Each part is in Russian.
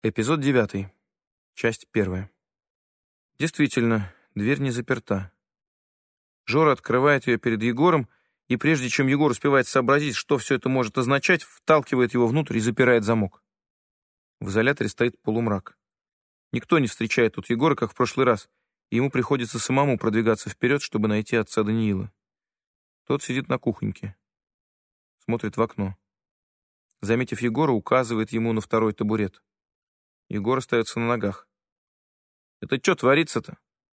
Эпизод 9. Часть 1. Действительно, дверь не заперта. Жора открывает ее перед Егором, и прежде чем Егор успевает сообразить, что все это может означать, вталкивает его внутрь и запирает замок. В изоляторе стоит полумрак. Никто не встречает тут Егора, как в прошлый раз, и ему приходится самому продвигаться вперед, чтобы найти отца Даниила. Тот сидит на кухоньке, смотрит в окно. Заметив Егора, указывает ему на второй табурет. Егор остается на ногах. «Это что творится-то?»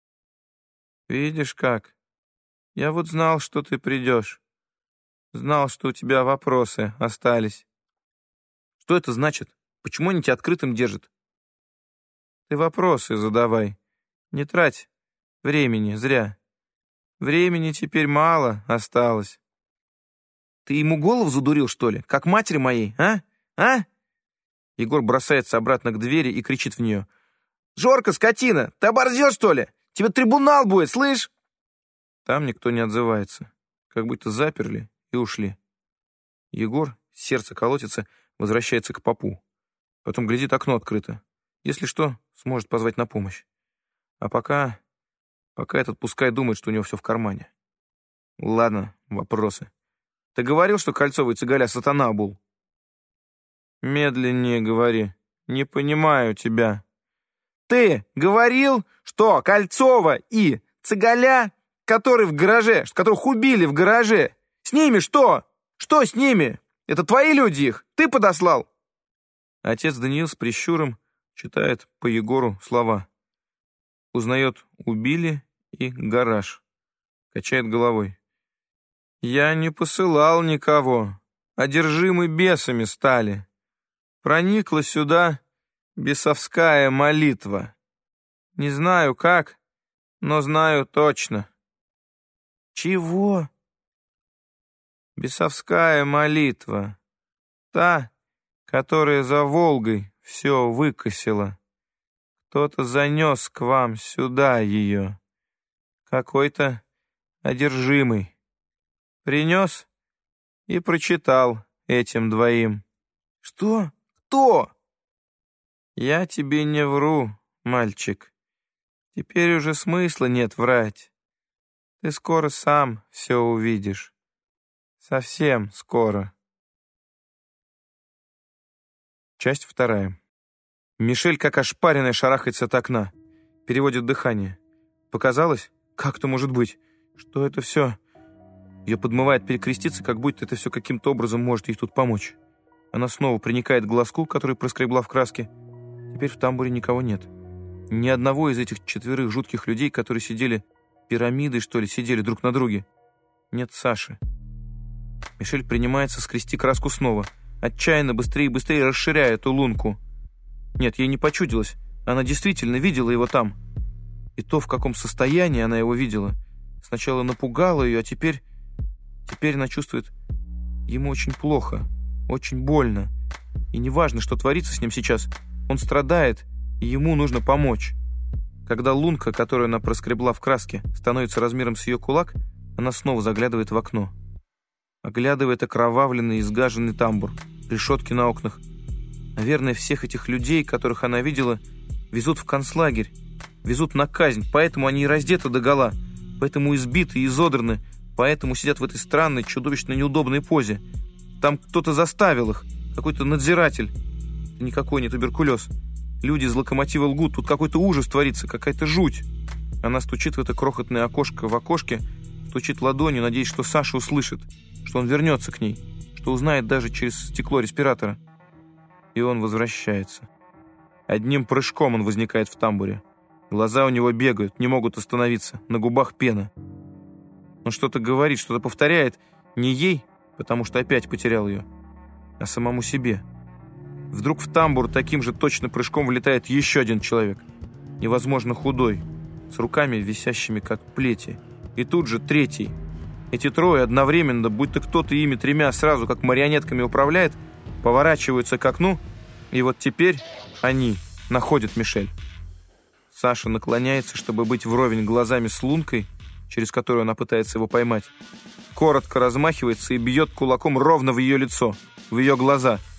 «Видишь как. Я вот знал, что ты придешь. Знал, что у тебя вопросы остались». «Что это значит? Почему они тебя открытым держат?» «Ты вопросы задавай. Не трать времени зря. Времени теперь мало осталось». «Ты ему голову задурил, что ли? Как матери моей, а? А?» Егор бросается обратно к двери и кричит в нее. «Жорка, скотина, ты оборзел, что ли? Тебе трибунал будет, слышь?» Там никто не отзывается. Как будто заперли и ушли. Егор, сердце колотится, возвращается к попу. Потом глядит, окно открыто. Если что, сможет позвать на помощь. А пока этот пускай думает, что у него все в кармане. Ладно, вопросы. Ты говорил, что Кольцова и Цыгаля сатана обул? Медленнее говори. Не понимаю тебя. Ты говорил, что Кольцова и Цыгаля, которые в гараже, которых убили в гараже, с ними что? Что с ними? Это твои люди их? Ты подослал? Отец Даниил с прищуром читает по Егору слова. Узнает «убили» и «гараж». Качает головой. Я не посылал никого. Одержимы бесами стали. Проникла сюда бесовская молитва. Не знаю как, но знаю точно. Чего? Бесовская молитва. Та, которая за Волгой все выкосила. Кто-то занес к вам сюда ее. Какой-то одержимый. Принес и прочитал этим двоим. Что? Кто? Я тебе не вру, мальчик. Теперь уже смысла нет врать. Ты скоро сам все увидишь. Совсем скоро. Часть 2. Мишель, как ошпаренная, шарахается от окна. Переводит дыхание. Показалось? Как это может быть? Что это все? Ее подмывает перекреститься, как будто это все каким-то образом может ей тут помочь. Она снова приникает к глазку, который проскребла в краске. Теперь в тамбуре никого нет. Ни одного из этих 4 жутких людей, которые сидели пирамидой, что ли, сидели друг на друге. Нет Саши. Мишель принимается скрести краску снова, отчаянно быстрее и быстрее расширяя эту лунку. Нет, ей не почудилось. Она действительно видела его там. И то, в каком состоянии она его видела, сначала напугало ее, а теперь она чувствует, ему очень плохо. Очень больно. И неважно, что творится с ним сейчас. Он страдает, и ему нужно помочь. Когда лунка, которую она проскребла в краске, становится размером с ее кулак, она снова заглядывает в окно. Оглядывает окровавленный и изгаженный тамбур, решетки на окнах. Наверное, всех этих людей, которых она видела, везут в концлагерь, везут на казнь, поэтому они и раздеты догола, поэтому избиты и изодраны, поэтому сидят в этой странной, чудовищно неудобной позе. Там кто-то заставил их, какой-то надзиратель. Это никакой не туберкулез. Люди из локомотива лгут, тут какой-то ужас творится, какая-то жуть. Она стучит в это крохотное окошко в окошке, стучит ладонью, надеясь, что Саша услышит, что он вернется к ней, что узнает даже через стекло респиратора. И он возвращается. Одним прыжком он возникает в тамбуре. Глаза у него бегают, не могут остановиться, на губах пена. Он что-то говорит, что-то повторяет, не ей, потому что опять потерял ее, а самому себе. Вдруг в тамбур таким же точно прыжком влетает еще один человек, невозможно худой, с руками висящими как плети. И тут же третий. Эти трое одновременно, будто кто-то ими 3 сразу, как марионетками управляет, поворачиваются к окну, и вот теперь они находят Мишель. Саша наклоняется, чтобы быть вровень глазами с лункой, через которую она пытается его поймать. Коротко размахивается и бьет кулаком ровно в ее лицо, в ее глаза.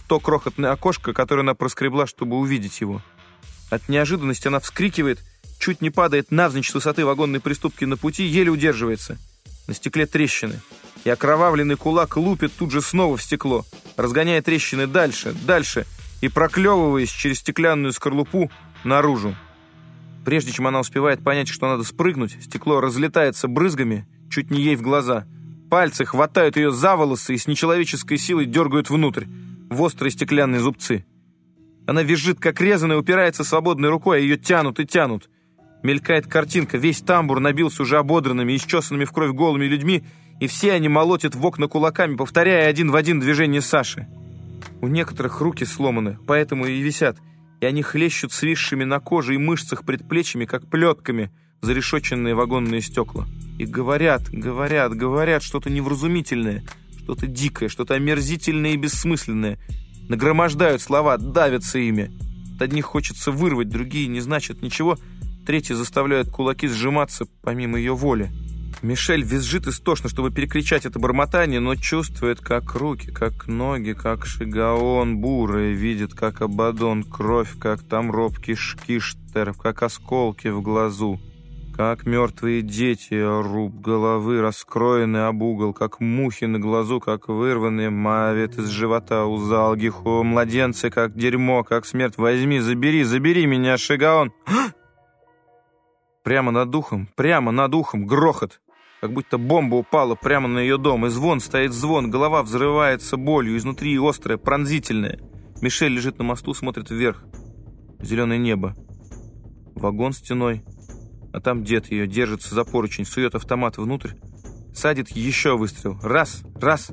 то крохотное окошко, которое она проскребла, чтобы увидеть его. От неожиданности она вскрикивает, чуть не падает навзничь с высоты вагонной приступки на пути, еле удерживается. На стекле трещины. И окровавленный кулак лупит тут же снова в стекло, разгоняя трещины дальше, дальше и проклевываясь через стеклянную скорлупу наружу. Прежде чем она успевает понять, что надо спрыгнуть, стекло разлетается брызгами, чуть не ей в глаза. Пальцы хватают ее за волосы и с нечеловеческой силой дергают внутрь, в острые стеклянные зубцы. Она визжит, как резаная, упирается свободной рукой, а ее тянут и тянут. Мелькает картинка, весь тамбур набился уже ободранными, исчесанными в кровь голыми людьми, и все они молотят в окна кулаками, повторяя один в один движение Саши. У некоторых руки сломаны, поэтому и висят, и они хлещут свисшими на коже и мышцах предплечьями, как плетками, зарешоченные вагонные стекла. И говорят что-то невразумительное, что-то дикое, что-то омерзительное и бессмысленное. Нагромождают слова, давятся ими. От одних хочется вырвать, другие не значат ничего, третьи заставляют кулаки сжиматься помимо ее воли. Мишель визжит истошно, чтобы перекричать это бормотание, но чувствует, как руки, как ноги, как шигаон бурые, видит, как Абаддон, кровь, как там робкий шкиштер, как осколки в глазу, как мертвые дети, руб головы, раскроенный об угол, как мухи на глазу, как вырванные мавит из живота у залгиху, младенцы, как дерьмо, как смерть. Возьми, забери меня, шигаон! Прямо над ухом грохот, как будто бомба упала прямо на ее дом, и звон, стоит звон, голова взрывается болью, изнутри острая, пронзительная. Мишель лежит на мосту, смотрит вверх. Зеленое небо. Вагон стеной, а там дед ее держится за поручень, сует автомат внутрь, садит еще выстрел. Раз.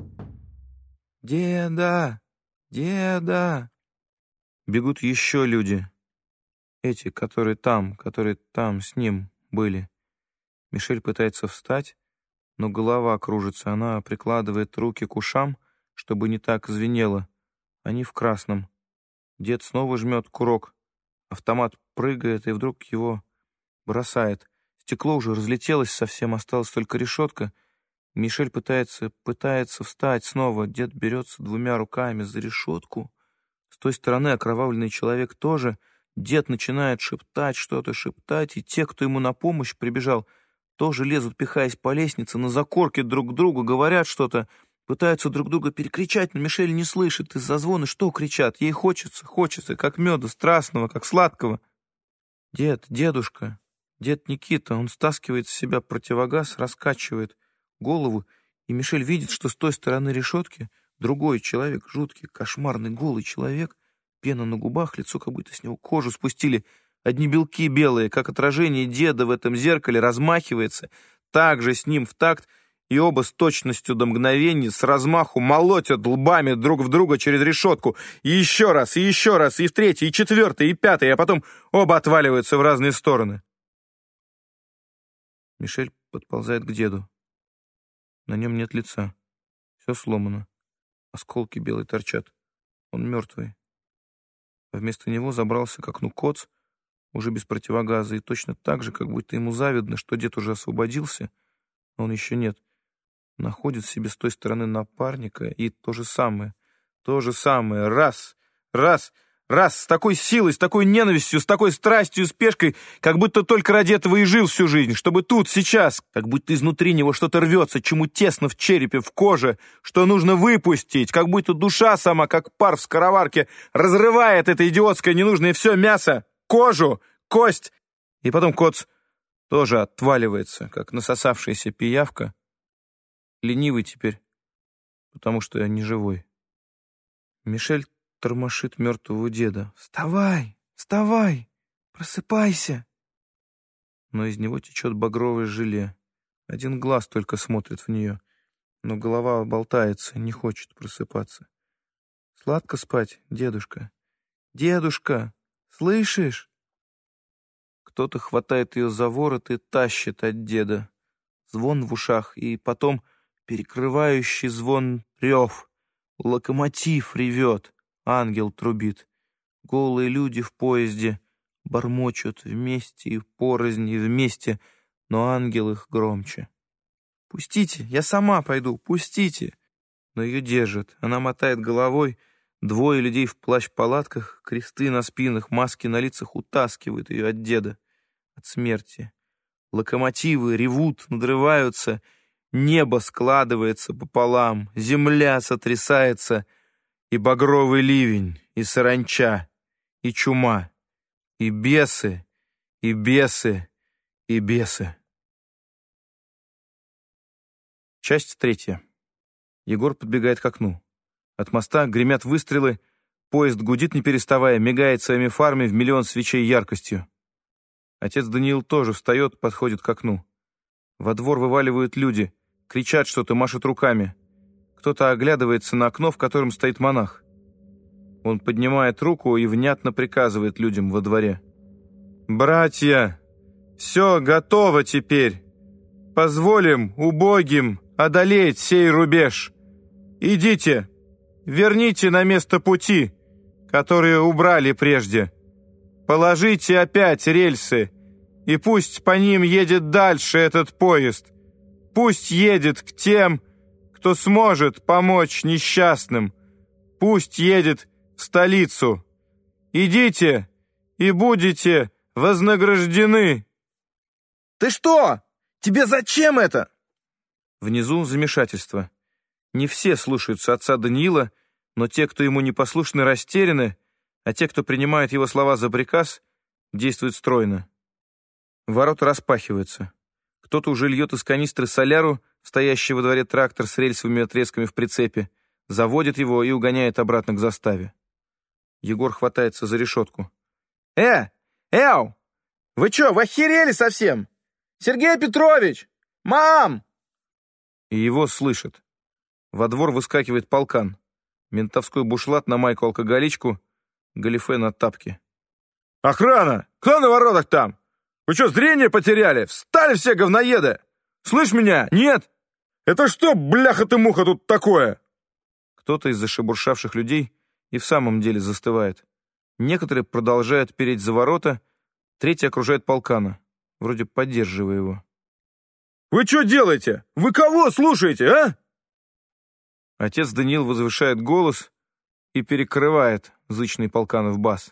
«Деда! Деда!» Бегут еще люди. Эти, которые там с ним были. Мишель пытается встать, но голова кружится. Она прикладывает руки к ушам, чтобы не так звенело. Они в красном. Дед снова жмет курок. Автомат прыгает, и вдруг его бросает. Стекло уже разлетелось совсем, осталась только решетка. Мишель пытается встать снова. Дед берется двумя руками за решетку. С той стороны окровавленный человек тоже. Дед начинает шептать, и те, кто ему на помощь прибежал, тоже лезут, пихаясь по лестнице, на закорке друг к другу, говорят что-то, пытаются друг друга перекричать, но Мишель не слышит из-за звона, что кричат. Ей хочется, как меда, страстного, как сладкого. Дедушка, дед Никита, он стаскивает с себя противогаз, раскачивает голову, и Мишель видит, что с той стороны решетки другой человек, жуткий, кошмарный, голый человек, пена на губах, лицо, как будто с него кожу спустили, одни белки белые, как отражение деда в этом зеркале, размахивается, так же с ним в такт, и оба с точностью до мгновений, с размаху молотят лбами друг в друга через решетку, и еще раз, и в третий, и четвертый, и пятый, а потом оба отваливаются в разные стороны. Мишель подползает к деду. На нем нет лица, все сломано, осколки белые торчат, он мертвый. А вместо него забрался к окну Коц, уже без противогаза, и точно так же, как будто ему завидно, что дед уже освободился, а он еще нет. Находит себе с той стороны напарника, и то же самое, раз, с такой силой, с такой ненавистью, с такой страстью и спешкой, как будто только ради этого и жил всю жизнь, чтобы тут, сейчас, как будто изнутри него что-то рвется, чему тесно в черепе, в коже, что нужно выпустить, как будто душа сама, как пар в скороварке, разрывает это идиотское ненужное все мясо, кожу, кость, и потом Коц тоже отваливается, как насосавшаяся пиявка, ленивый теперь, потому что я не живой. Мишель тормошит мертвого деда. «Вставай! Просыпайся!» Но из него течет багровое желе. Один глаз только смотрит в нее, но голова болтается, не хочет просыпаться. «Сладко спать, дедушка? Дедушка, слышишь?» Кто-то хватает ее за ворот и тащит от деда. Звон в ушах, и потом перекрывающий звон рев. Локомотив ревет. Ангел трубит. Голые люди в поезде бормочут вместе и порознь, и вместе, но ангел их громче. «Пустите, я сама пойду, пустите!» Но ее держат. Она мотает головой, Двое людей в плащ-палатках, кресты на спинах, маски на лицах утаскивают ее от деда, от смерти. Локомотивы ревут, надрываются, небо складывается пополам, земля сотрясается, и багровый ливень, и саранча, и чума, и бесы, и бесы, и бесы. Часть 3. Егор подбегает к окну. От моста гремят выстрелы, поезд гудит не переставая, мигает своими фарами в миллион свечей яркостью. Отец Даниил тоже встает, подходит к окну. Во двор вываливают люди, кричат что-то, машут руками. Кто-то оглядывается на окно, в котором стоит монах. Он поднимает руку и внятно приказывает людям во дворе. «Братья, все готово теперь. Позволим убогим одолеть сей рубеж. Идите, верните на место пути, которые убрали прежде. Положите опять рельсы, и пусть по ним едет дальше этот поезд. Пусть едет к тем, кто сможет помочь несчастным. Пусть едет в столицу. Идите и будете вознаграждены». «Ты что? Тебе зачем это?» Внизу замешательство. Не все слушаются отца Даниила, но те, кто ему непослушны, растеряны, а те, кто принимает его слова за приказ, действуют стройно. Ворота распахиваются. Кто-то уже льет из канистры соляру, стоящий во дворе трактор с рельсовыми отрезками в прицепе, заводит его и угоняет обратно к заставе. Егор хватается за решетку. Эу! Вы что, вы охерели совсем? Сергей Петрович! Мам!» И его слышат. Во двор выскакивает полкан. Ментовской бушлат на майку-алкоголичку, галифе на тапки. «Охрана! Кто на воротах там? Вы что, зрение потеряли? Встали все говноеды! Слышь меня? Нет? Это что, бляха ты муха, тут такое?» Кто-то из зашебуршавших людей и в самом деле застывает. Некоторые продолжают переть за ворота, третий окружает полкана, вроде поддерживая его. «Вы что делаете? Вы кого слушаете, а?» Отец Даниил возвышает голос и перекрывает зычный полканов бас.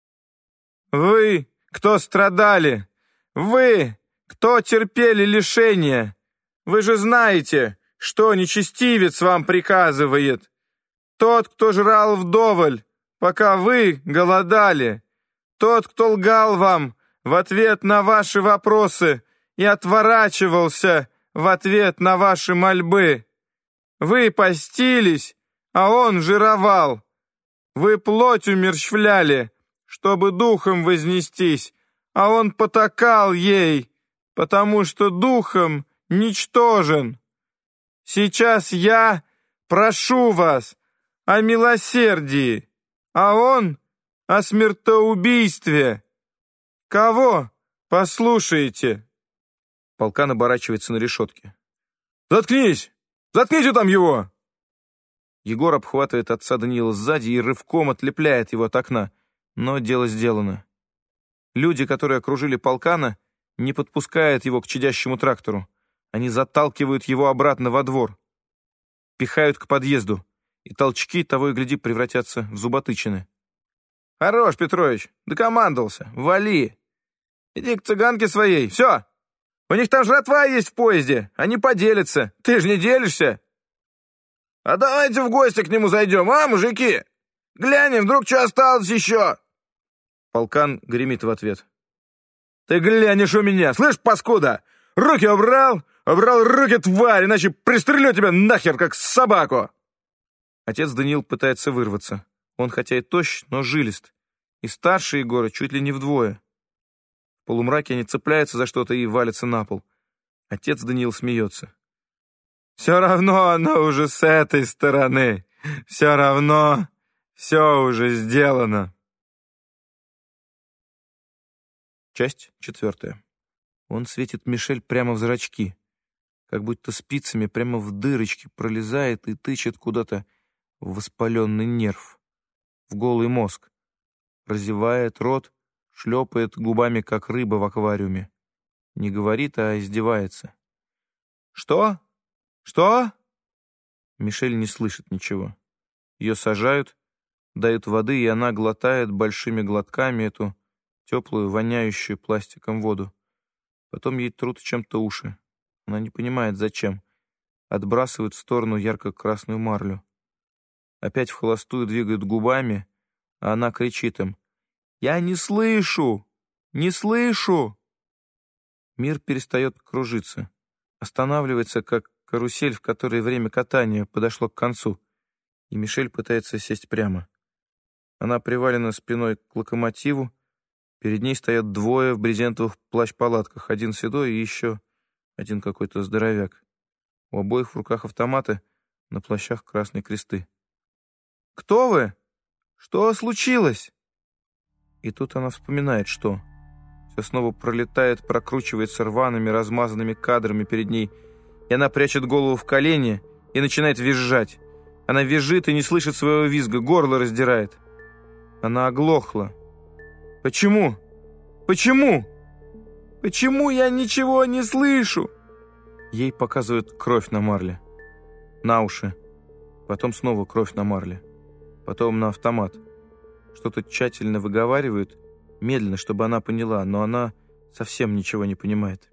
«Вы, кто страдали, вы, кто терпели лишения, вы же знаете, что нечестивец вам приказывает. Тот, кто жрал вдоволь, пока вы голодали, тот, кто лгал вам в ответ на ваши вопросы и отворачивался в ответ на ваши мольбы. Вы постились, а он жировал. Вы плоть умерщвляли, чтобы духом вознестись, а он потакал ей, потому что духом ничтожен. Сейчас я прошу вас о милосердии, а он о смертоубийстве. Кого послушаете?» Полкан оборачивается на решетке. «Заткнись! Заткните там его!» Егор обхватывает отца Даниила сзади и рывком отлепляет его от окна, но дело сделано. Люди, которые окружили полкана, не подпускают его к чадящему трактору. Они заталкивают его обратно во двор, пихают к подъезду, и толчки, того и гляди, превратятся в зуботычины. «Хорош, Петрович, докомандовался, вали! Иди к цыганке своей, все! У них там жратва есть в поезде, они поделятся, ты же не делишься! А давайте в гости к нему зайдем, а, мужики? Глянем, вдруг что осталось еще!» Полкан гремит в ответ. «Ты глянешь у меня, слышь, паскуда? Руки убрал? Убрал руки, тварь, иначе пристрелю тебя нахер, как собаку!» Отец Даниил пытается вырваться. Он хотя и тощ, но жилист. И старше Егора чуть ли не вдвое. В полумраке они цепляются за что-то и валятся на пол. Отец Даниил смеется. «Все равно оно уже с этой стороны. Все равно все уже сделано». Часть 4. Он светит Мишель прямо в зрачки, как будто спицами прямо в дырочки пролезает и тычет куда-то в воспаленный нерв, в голый мозг, разевает рот, шлепает губами, как рыба в аквариуме. Не говорит, а издевается. «Что? Что?» Мишель не слышит ничего. Ее сажают, дают воды, и она глотает большими глотками эту теплую, воняющую пластиком воду. Потом ей трут чем-то уши. Она не понимает, зачем. Отбрасывает в сторону ярко-красную марлю. Опять в холостую двигает губами, а она кричит им: «Я не слышу! Не слышу!» Мир перестает кружиться. Останавливается, как карусель, в которой время катания подошло к концу, и Мишель пытается сесть прямо. Она привалена спиной к локомотиву, перед ней стоят двое в брезентовых плащ-палатках, один седой и еще один какой-то здоровяк. У обоих в руках автоматы, на плащах красные кресты. «Кто вы? Что случилось?» И тут она вспоминает, что... Все снова пролетает, прокручивается рваными, размазанными кадрами перед ней, и она прячет голову в колени и начинает визжать. Она визжит и не слышит своего визга, горло раздирает. Она оглохла. «Почему? Почему? Почему я ничего не слышу?» Ей показывают кровь на марле. На уши. Потом снова кровь на марле. Потом на автомат. Что-то тщательно выговаривают, медленно, чтобы она поняла, но она совсем ничего не понимает.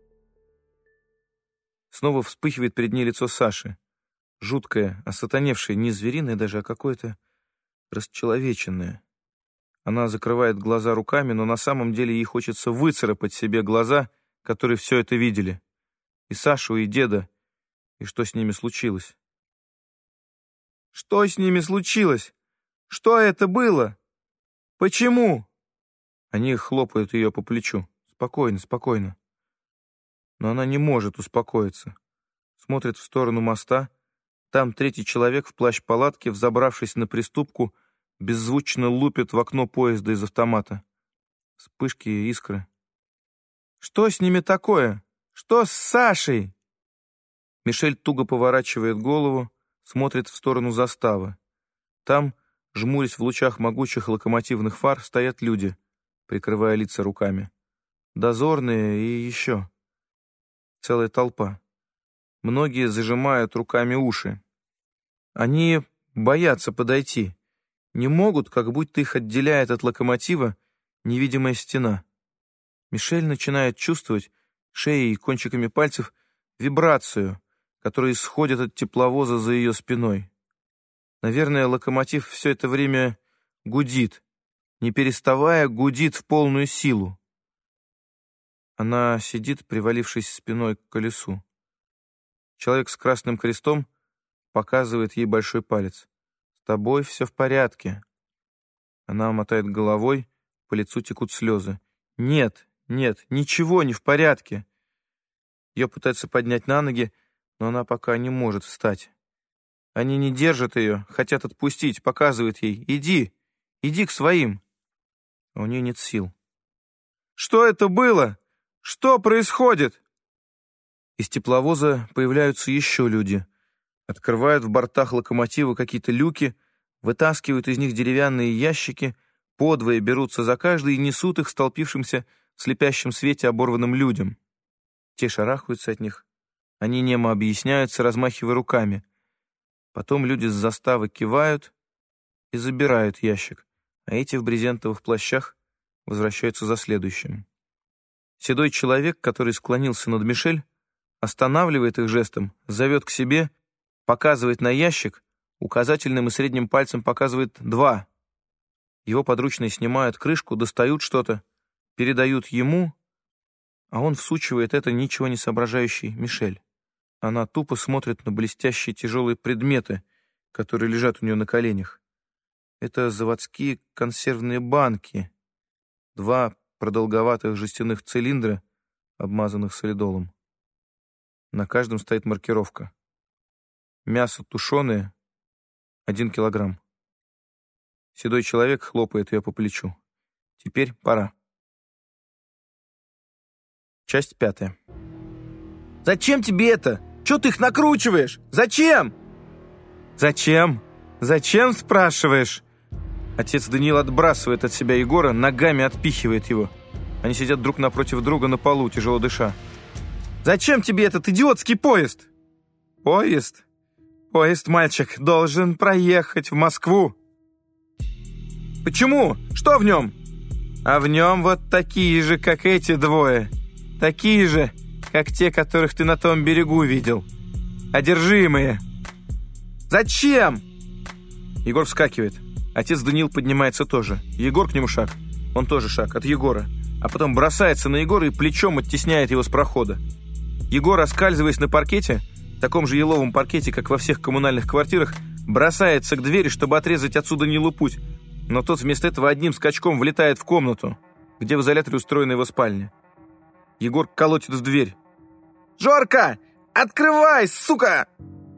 Снова вспыхивает перед ней лицо Саши. Жуткое, осатаневшее, не звериное даже, а какое-то расчеловеченное. Она закрывает глаза руками, но на самом деле ей хочется выцарапать себе глаза, которые все это видели. И Сашу, и деда. И что с ними случилось? Что с ними случилось? Что это было? Почему? Они хлопают ее по плечу. Спокойно, спокойно. Но она не может успокоиться. Смотрит в сторону моста. Там третий человек в плащ-палатке, взобравшись на приступку, беззвучно лупит в окно поезда из автомата. Вспышки и искры. Что с ними такое? Что с Сашей? Мишель туго поворачивает голову, смотрит в сторону заставы. Там, жмурясь в лучах могучих локомотивных фар, стоят люди, прикрывая лица руками. Дозорные и еще. Целая толпа. Многие зажимают руками уши. Они боятся подойти. Не могут, как будто их отделяет от локомотива невидимая стена. Мишель начинает чувствовать шеей и кончиками пальцев вибрацию, которая исходит от тепловоза за ее спиной. Наверное, локомотив все это время гудит, не переставая гудит в полную силу. Она сидит, привалившись спиной к колесу. Человек с красным крестом показывает ей большой палец. «С тобой все в порядке». Она мотает головой, по лицу текут слезы. «Нет, нет, ничего не в порядке». Ее пытаются поднять на ноги, но она пока не может встать. Они не держат ее, хотят отпустить, показывают ей: «Иди, иди к своим». А у нее нет сил. «Что это было? Что происходит?» Из тепловоза появляются еще люди. Открывают в бортах локомотива какие-то люки, вытаскивают из них деревянные ящики, подвое берутся за каждый и несут их столпившимся в слепящем свете оборванным людям. Те шарахаются от них. Они немо объясняются, размахивая руками. Потом люди с заставы кивают и забирают ящик, а эти в брезентовых плащах возвращаются за следующим. Седой человек, который склонился над Мишель, останавливает их жестом, зовет к себе, показывает на ящик, указательным и средним пальцем показывает 2. Его подручные снимают крышку, достают что-то, передают ему, а он всучивает это ничего не соображающей Мишель. Она тупо смотрит на блестящие тяжелые предметы, которые лежат у нее на коленях. Это заводские консервные банки. 2 продолговатых жестяных цилиндра, обмазанных солидолом. На каждом стоит маркировка. Мясо тушеное, 1 килограмм. Седой человек хлопает ее по плечу. Теперь пора. Часть 5. «Зачем тебе это? Чего ты их накручиваешь? Зачем?» «Зачем? Зачем, спрашиваешь?» Отец Даниил отбрасывает от себя Егора, ногами отпихивает его. Они сидят друг напротив друга на полу, тяжело дыша. «Зачем тебе этот идиотский поезд?» «Поезд? Поезд, мальчик, должен проехать в Москву». Почему? Что в нем? А в нем вот такие же, как эти двое. Такие же, как те, которых ты на том берегу видел. Одержимые. Зачем? Егор вскакивает. Отец Даниил поднимается тоже. Егор к нему шаг. Он тоже шаг от Егора. А потом бросается на Егора и плечом оттесняет его с прохода. Егор, оскальзываясь на паркете, таком же еловом паркете, как во всех коммунальных квартирах, бросается к двери, чтобы отрезать отцу Даниилу путь. Но тот вместо этого одним скачком влетает в комнату, где в изоляторе устроена его спальня. Егор колотит в дверь. «Жорка! Открывай, сука!»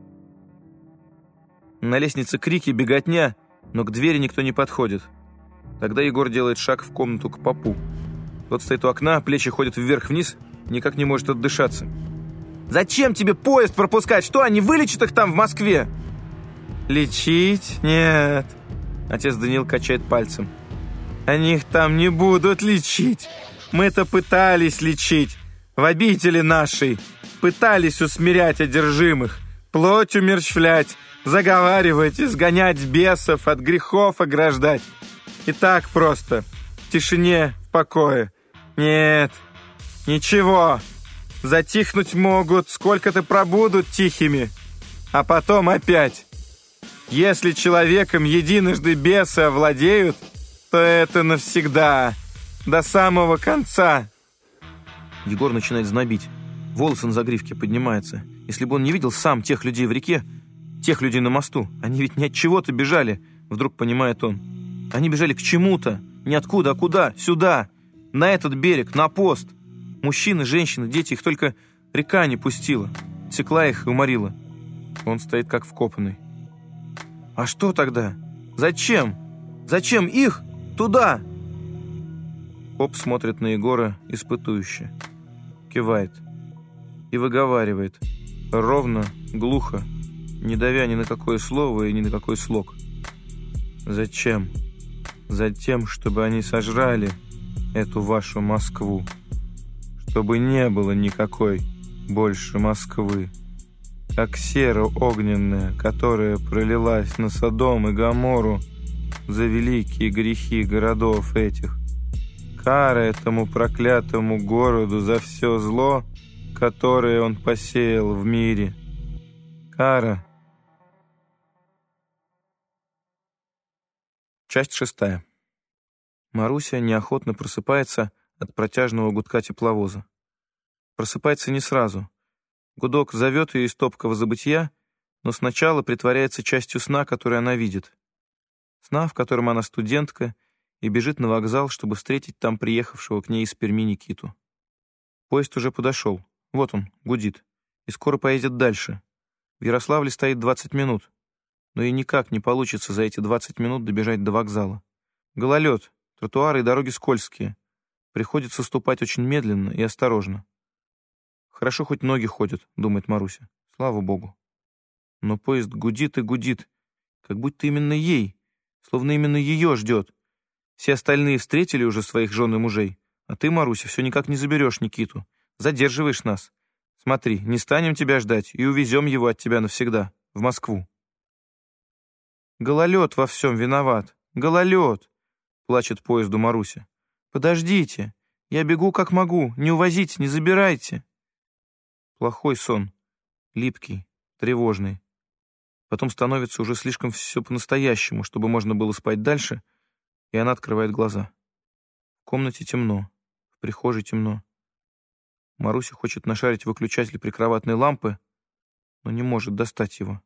На лестнице крики, беготня, но к двери никто не подходит. Тогда Егор делает шаг в комнату к попу. Тот стоит у окна, плечи ходят вверх-вниз, никак не может отдышаться. «Зачем тебе поезд пропускать? Что, они вылечат их там в Москве?» «Лечить? Нет». Отец Даниил качает пальцем. «Они их там не будут лечить. Мы-то пытались лечить. В обители нашей. Пытались усмирять одержимых, плоть умерщвлять, заговаривать, изгонять бесов, от грехов ограждать. И так просто, в тишине, в покое. Нет, ничего. Затихнуть могут, сколько-то пробудут тихими, а потом опять. Если человеком единожды бесы овладеют, то это навсегда, до самого конца». Егор начинает знобить. Волосы на загривке поднимаются. Если бы он не видел сам тех людей в реке, тех людей на мосту, они ведь не от чего-то бежали, вдруг понимает он. Они бежали к чему-то, не откуда, а куда, сюда, на этот берег, на пост. Мужчины, женщины, дети, их только река не пустила, текла их и уморила. Он стоит как вкопанный. А что тогда? Зачем? Зачем их туда? Поп смотрит на Егора испытующе, кивает и выговаривает, ровно, глухо, не давя ни на какое слово и ни на какой слог. Зачем? Затем, чтобы они сожрали эту вашу Москву, чтобы не было никакой больше Москвы, как сера огненная, которая пролилась на Содом и Гоморру за великие грехи городов этих. Кара этому проклятому городу за все зло, которое он посеял в мире. Кара. Часть 6. Маруся неохотно просыпается от протяжного гудка тепловоза. Просыпается не сразу. Гудок зовет ее из топкого забытья, но сначала притворяется частью сна, который она видит. Сна, в котором она студентка и бежит на вокзал, чтобы встретить там приехавшего к ней из Перми Никиту. Поезд уже подошел. Вот он, гудит. И скоро поедет дальше. В Ярославле стоит 20 минут. Но ей никак не получится за эти 20 минут добежать до вокзала. Гололед, тротуары и дороги скользкие. Приходится ступать очень медленно и осторожно. Хорошо, хоть ноги ходят, думает Маруся. Слава богу. Но поезд гудит и гудит, как будто именно ей, словно именно ее ждет. Все остальные встретили уже своих жен и мужей, а ты, Маруся, все никак не заберешь Никиту. Задерживаешь нас. Смотри, не станем тебя ждать и увезем его от тебя навсегда, в Москву. Гололед во всем виноват. Гололед, плачет поезду Маруся. Подождите, я бегу как могу, не увозите, не забирайте. Плохой сон, липкий, тревожный. Потом становится уже слишком все по-настоящему, чтобы можно было спать дальше, и она открывает глаза. В комнате темно, в прихожей темно. Маруся хочет нашарить выключатель прикроватной лампы, но не может достать его.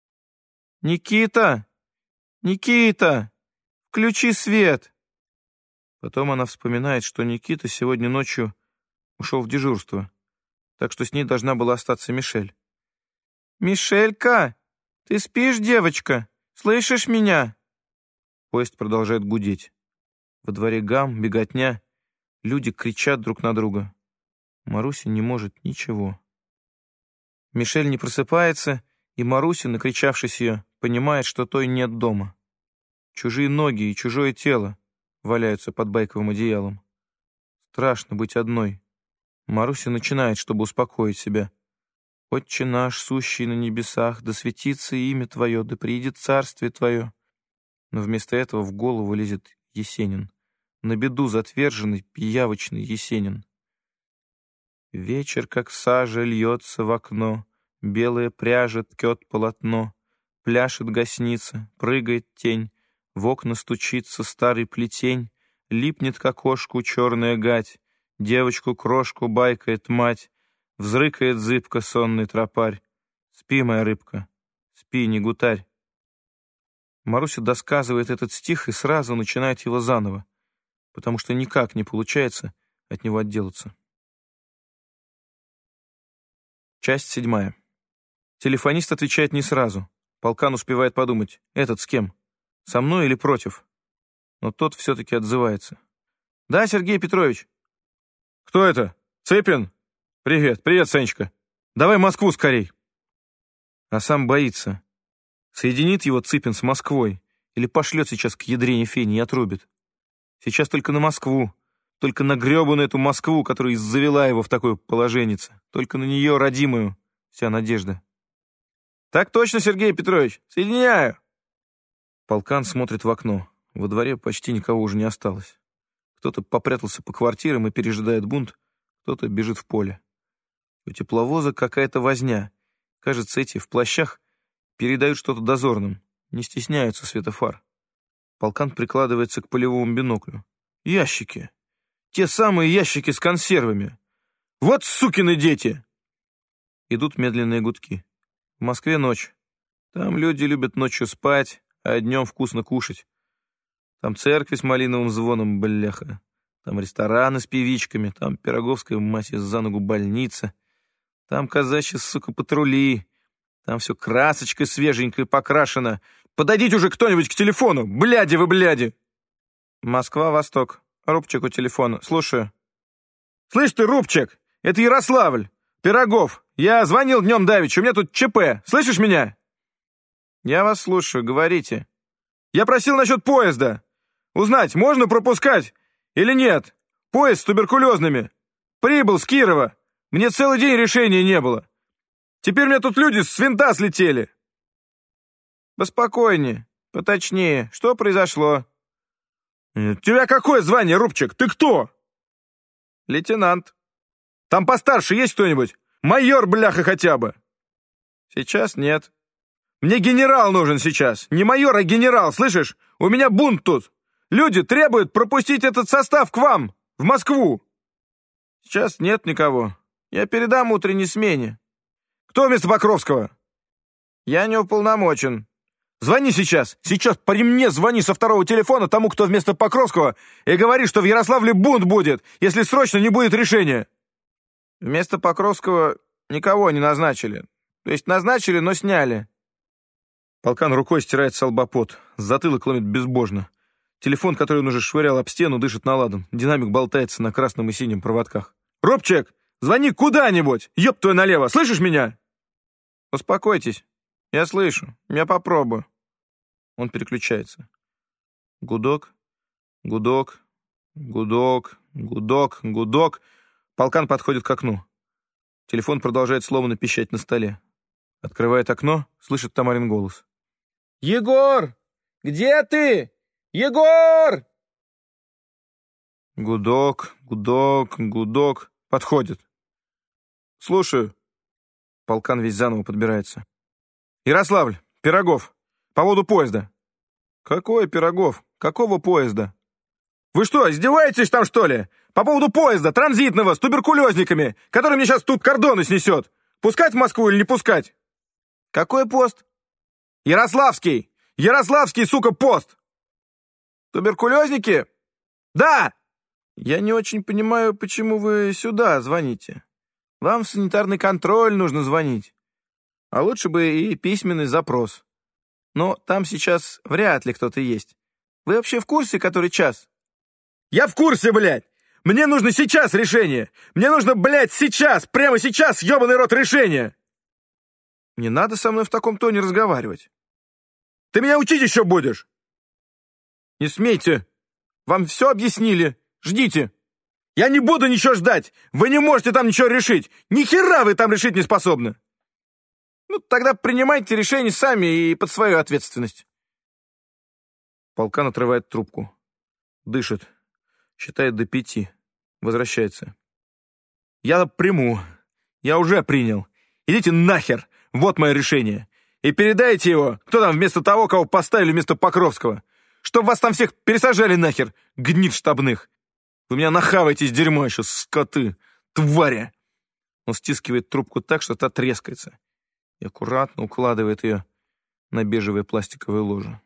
«Никита! Никита! Включи свет!» Потом она вспоминает, что Никита сегодня ночью ушел в дежурство, так что с ней должна была остаться Мишель. «Мишелька! Ты спишь, девочка? Слышишь меня?» Поезд продолжает гудеть. Во дворе гам, беготня. Люди кричат друг на друга. Маруся не может ничего. Мишель не просыпается, и Маруся, накричавшись ее, понимает, что той нет дома. Чужие ноги и чужое тело валяются под байковым одеялом. Страшно быть одной. Маруся начинает, чтобы успокоить себя. «Отче наш, сущий на небесах, да светится имя Твое, да приидет царствие Твое». Но вместо этого в голову лезет Есенин. На беду затверженный, пиявочный Есенин. Вечер, как сажа, льется в окно, белая пряжа ткет полотно, пляшет гостиница, прыгает тень, в окна стучится старый плетень, липнет к окошку черная гать, девочку-крошку байкает мать, взрыкает зыбко сонный тропарь. Спи, моя рыбка, спи, не гутарь. Маруся досказывает этот стих и сразу начинает его заново, потому что никак не получается от него отделаться. Часть 7. Телефонист отвечает не сразу. Полкан успевает подумать, этот с кем? Со мной или против? Но тот все-таки отзывается. Да, Сергей Петрович. Кто это? Цыпин? Привет, Санечка. Давай Москву скорей. А сам боится. Соединит его Цыпин с Москвой или пошлет сейчас к ядрене фени и отрубит. Сейчас только на Москву, только на гребаную эту Москву, которая завела его в такое положеннице, только на нее, родимую, вся надежда. Так точно, Сергей Петрович, соединяю. Полкан смотрит в окно. Во дворе почти никого уже не осталось. Кто-то попрятался по квартирам и пережидает бунт, кто-то бежит в поле. У тепловоза какая-то возня. Кажется, эти в плащах передают что-то дозорным, не стесняются света фар. Полкан прикладывается к полевому биноклю. Ящики. Те самые ящики с консервами. Вот сукины дети! Идут медленные гудки. В Москве ночь. Там люди любят ночью спать, а днем вкусно кушать. Там церкви с малиновым звоном, бляха. Там рестораны с певичками, там пироговская мать за ногу больница. Там казачьи, сука, патрули. Там все красочкой свеженькой покрашено. Подойдите уже кто-нибудь к телефону! Бляди вы, бляди! Москва, Восток. Рубчик у телефона. Слушаю. Слышь ты, Рубчик, это Ярославль. Пирогов. Я звонил днем давеча, у меня тут ЧП. Слышишь меня? Я вас слушаю, говорите. Я просил насчет поезда. Узнать, можно пропускать или нет? Поезд с туберкулезными. Прибыл с Кирова. Мне целый день решения не было. Теперь мне тут люди с винта слетели. Поспокойнее, поточнее. Что произошло? Тебя какое звание, Рубчик? Ты кто? Лейтенант. Там постарше есть кто-нибудь? Майор, бляха, хотя бы. Сейчас нет. Мне генерал нужен сейчас. Не майор, а генерал, слышишь? У меня бунт тут. Люди требуют пропустить этот состав к вам, в Москву. Сейчас нет никого. Я передам утренней смене. Кто вместо Покровского? Я не уполномочен. Звони сейчас. Сейчас при мне звони со второго телефона тому, кто вместо Покровского, и говори, что в Ярославле бунт будет, если срочно не будет решения. Вместо Покровского никого не назначили. То есть назначили, но сняли. Полкан рукой стирает с лба пот. Затылок ломит безбожно. Телефон, который он уже швырял об стену, дышит наладом. Динамик болтается на красном и синем проводках. «Рубчик, звони куда-нибудь! Ёб твою налево! Слышишь меня?» «Успокойтесь. Я слышу. Я попробую». Он переключается. Гудок, гудок, гудок, гудок, гудок. Полкан подходит к окну. Телефон продолжает сломанно пищать на столе. Открывает окно, слышит Тамарин голос. «Егор! Где ты? Егор!» Гудок, гудок, гудок. Подходит. «Слушаю». Полкан весь заново подбирается. «Ярославль, Пирогов. По поводу поезда». «Какой Пирогов? Какого поезда?» «Вы что, издеваетесь там, что ли? По поводу поезда, транзитного, с туберкулезниками, который мне сейчас тут кордоны снесет. Пускать в Москву или не пускать?» «Какой пост?» «Ярославский! Ярославский, сука, пост!» «Туберкулезники?» «Да!» «Я не очень понимаю, почему вы сюда звоните. Вам в санитарный контроль нужно звонить. А лучше бы и письменный запрос. Но там сейчас вряд ли кто-то есть. Вы вообще в курсе, который час?» «Я в курсе, блядь! Мне нужно сейчас решение! Мне нужно, блядь, сейчас, прямо сейчас, ёбаный рот, решение!» «Не надо со мной в таком тоне разговаривать. Ты меня учить еще будешь!» «Не смейте! Вам все объяснили! Ждите!» «Я не буду ничего ждать! Вы не можете там ничего решить! Ни хера вы там решить не способны!» «Ну, тогда принимайте решение сами и под свою ответственность». Полкан отрывает трубку. Дышит. Считает до 5. Возвращается. «Я приму. Я уже принял. Идите нахер. Вот мое решение. И передайте его, кто там вместо того, кого поставили вместо Покровского. Чтоб вас там всех пересажали нахер, гнид штабных. Вы меня нахаваетесь, дерьмо еще, скоты, твари!» Он стискивает трубку так, что та трескается, и аккуратно укладывает ее на бежевое пластиковое ложе.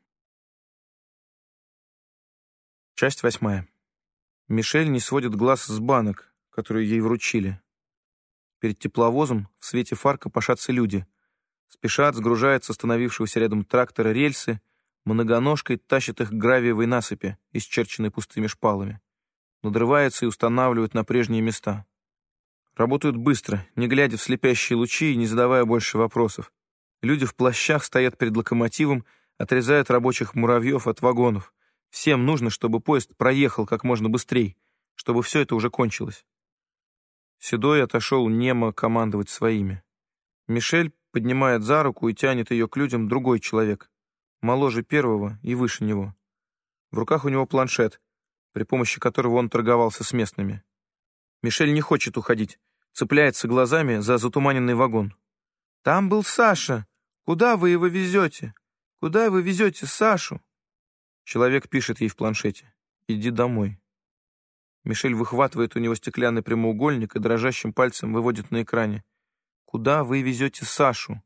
Часть 8. Мишель не сводит глаз с банок, которые ей вручили. Перед тепловозом в свете фар копошатся люди. Спешат, сгружают с остановившегося рядом трактора рельсы, многоножкой тащат их к гравиевой насыпи, исчерченной пустыми шпалами. Надрываются и устанавливают на прежние места. Работают быстро, не глядя в слепящие лучи и не задавая больше вопросов. Люди в плащах стоят перед локомотивом, отрезают рабочих муравьев от вагонов. Всем нужно, чтобы поезд проехал как можно быстрее, чтобы все это уже кончилось. Седой отошел немо командовать своими. Мишель поднимает за руку и тянет ее к людям другой человек, моложе первого и выше него. В руках у него планшет, при помощи которого он торговался с местными. Мишель не хочет уходить, цепляется глазами за затуманенный вагон. «Там был Саша. Куда вы его везете? Куда вы везете Сашу?» Человек пишет ей в планшете: «Иди домой». Мишель выхватывает у него стеклянный прямоугольник и дрожащим пальцем выводит на экране: «Куда вы везете Сашу?»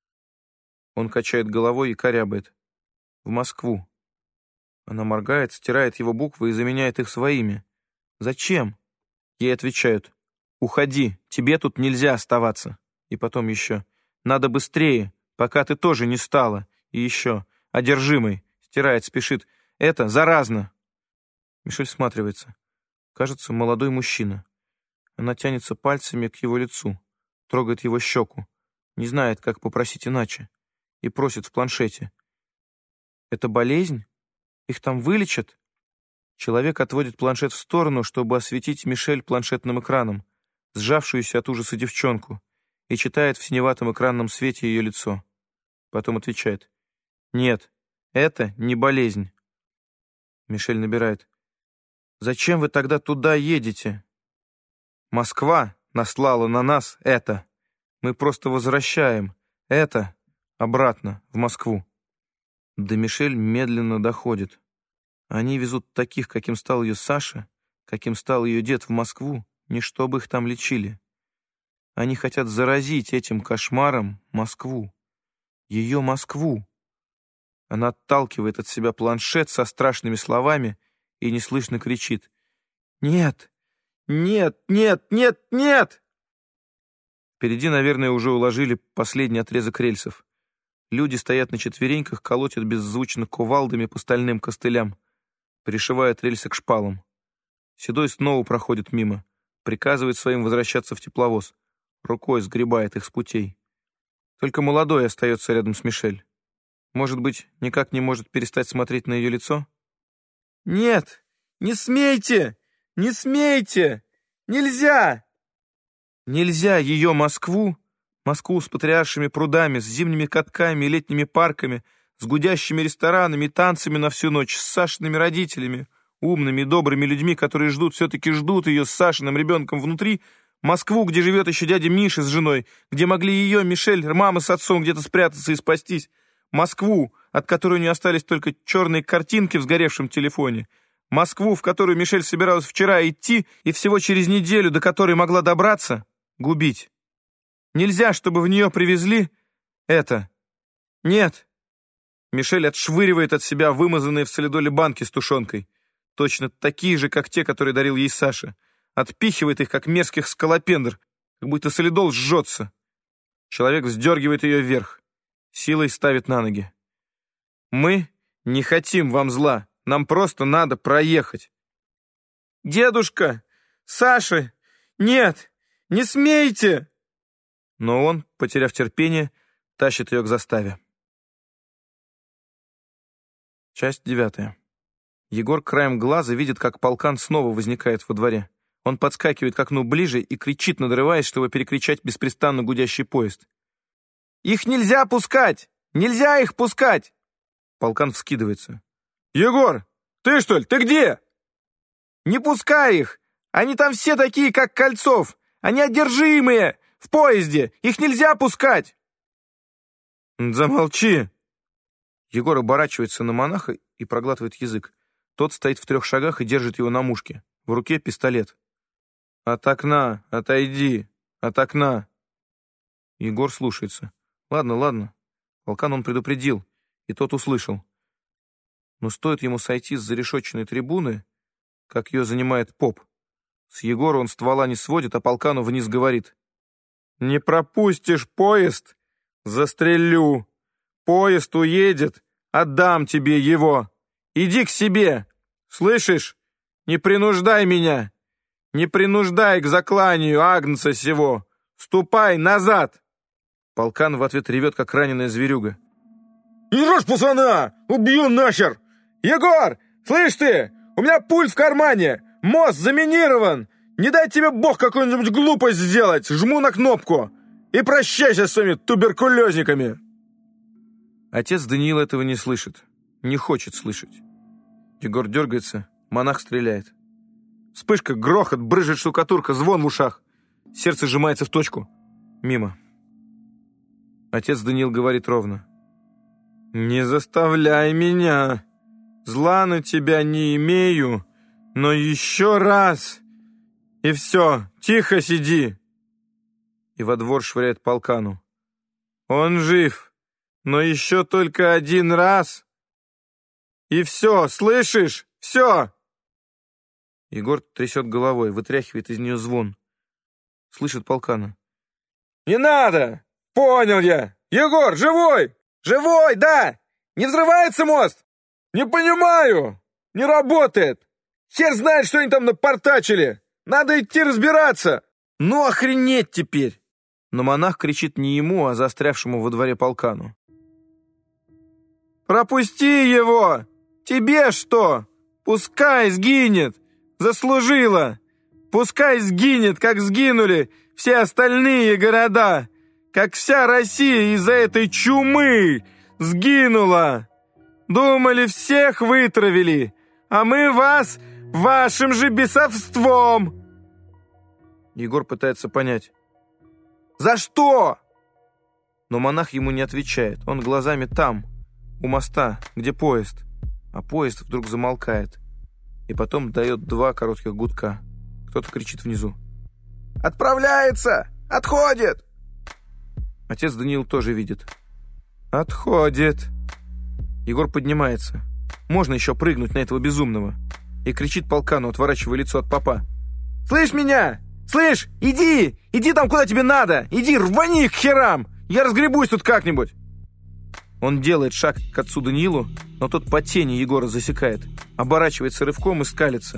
Он качает головой и корябает: «В Москву». Она моргает, стирает его буквы и заменяет их своими. «Зачем?» Ей отвечают: «Уходи, тебе тут нельзя оставаться». И потом еще: «Надо быстрее, пока ты тоже не стала». И еще: «Одержимый». Стирает, спешит: «Это заразно». Мишель всматривается. Кажется, молодой мужчина. Она тянется пальцами к его лицу, трогает его щеку, не знает, как попросить иначе, и просит в планшете: «Это болезнь? Их там вылечат?» Человек отводит планшет в сторону, чтобы осветить Мишель планшетным экраном, сжавшуюся от ужаса девчонку, и читает в синеватом экранном свете ее лицо. Потом отвечает: «Нет, это не болезнь». Мишель набирает: «Зачем вы тогда туда едете?» «Москва наслала на нас это. Мы просто возвращаем это обратно в Москву». До Мишель медленно доходит. Они везут таких, каким стал ее Саша, каким стал ее дед, в Москву, не чтобы их там лечили. Они хотят заразить этим кошмаром Москву. Ее Москву. Она отталкивает от себя планшет со страшными словами и неслышно кричит: «Нет! Нет! Нет! Нет! Нет!» Впереди, наверное, уже уложили последний отрезок рельсов. Люди стоят на четвереньках, колотят беззвучно кувалдами по стальным костылям, пришивают рельсы к шпалам. Седой снова проходит мимо, приказывает своим возвращаться в тепловоз, рукой сгребает их с путей. Только молодой остается рядом с Мишель. Может быть, никак не может перестать смотреть на ее лицо? «Нет! Не смейте! Не смейте! Нельзя!» Нельзя ее Москву, Москву с патриаршими прудами, с зимними катками и летними парками, с гудящими ресторанами и танцами на всю ночь, с Сашиными родителями, умными и добрыми людьми, которые все-таки ждут ее с Сашиным ребенком внутри, Москву, где живет еще дядя Миша с женой, где могли ее, Мишель, мама с отцом где-то спрятаться и спастись, Москву, от которой у нее остались только черные картинки в сгоревшем телефоне, Москву, в которую Мишель собиралась вчера идти и всего через неделю, до которой могла добраться, губить. Нельзя, чтобы в нее привезли это. Нет. Мишель отшвыривает от себя вымазанные в солидоле банки с тушенкой, точно такие же, как те, которые дарил ей Саша. Отпихивает их, как мерзких скалопендр, как будто солидол жжется. Человек вздергивает ее вверх, силой ставит на ноги. «Мы не хотим вам зла, нам просто надо проехать». «Дедушка! Саша! Нет! Не смейте!» Но он, потеряв терпение, тащит ее к заставе. Часть 9. Егор краем глаза видит, как полкан снова возникает во дворе. Он подскакивает к окну ближе и кричит, надрываясь, чтобы перекричать беспрестанно гудящий поезд: «Их нельзя пускать! Нельзя их пускать!» Полкан вскидывается. Егор, ты что ли? Ты где?» «Не пускай их! Они там все такие, как Кольцов! Они одержимые! В поезде! Их нельзя пускать!» «Замолчи!» Егор оборачивается на монаха и проглатывает язык. Тот стоит в 3 шагах и держит его на мушке. В руке пистолет. «От окна! Отойди! От окна!» Егор слушается. Ладно. Полкан он предупредил, и тот услышал. Но стоит ему сойти с зарешетченной трибуны, как ее занимает поп. С Егора он ствола не сводит, а полкану вниз говорит: «Не пропустишь поезд? Застрелю! Поезд уедет, отдам тебе его! Иди к себе! Слышишь? Не принуждай меня! Не принуждай к закланию Агнца сего! Ступай назад!» Полкан в ответ ревет, как раненая зверюга. «Не рожь, пацана! Убью нахер! Егор, слышь ты, у меня пульт в кармане! Мост заминирован! Не дай тебе Бог какую-нибудь глупость сделать! Жму на кнопку! И прощайся с своими туберкулезниками!» Отец Даниил этого не слышит, не хочет слышать. Егор дергается, монах стреляет. Вспышка, грохот, брызжет штукатурка, звон в ушах. Сердце сжимается в точку. Мимо. Отец Даниил говорит ровно: «Не заставляй меня. Зла на тебя не имею, но еще раз. И все, тихо сиди». И во двор швыряет полкану. «Он жив, но еще только 1 раз. И все, слышишь? Все!» Егор трясет головой, вытряхивает из нее звон. Слышит полкана. «Не надо! Понял я! Егор, живой! Живой, да! Не взрывается мост? Не понимаю! Не работает! Хер знает, что они там напортачили! Надо идти разбираться!» «Ну охренеть теперь!» Но монах кричит не ему, а застрявшему во дворе полкану. «Пропусти его! Тебе что? Пускай сгинет! Заслужила! Пускай сгинет, как сгинули все остальные города! Как вся Россия из-за этой чумы сгинула! Думали, всех вытравили, а мы вас вашим же бесовством!» Егор пытается понять. «За что?» Но монах ему не отвечает. Он глазами там, у моста, где поезд. А поезд вдруг замолкает. И потом дает 2 коротких гудка. Кто-то кричит внизу: «Отправляется! Отходит!» Отец Даниил тоже видит. «Отходит!» Егор поднимается. Можно еще прыгнуть на этого безумного. И кричит полкану, отворачивая лицо от попа: «Слышь меня? Слышь, иди! Иди там, куда тебе надо! Иди, рвани их к херам! Я разгребусь тут как-нибудь!» Он делает шаг к отцу Даниилу, но тот по тени Егора засекает. Оборачивается рывком и скалится.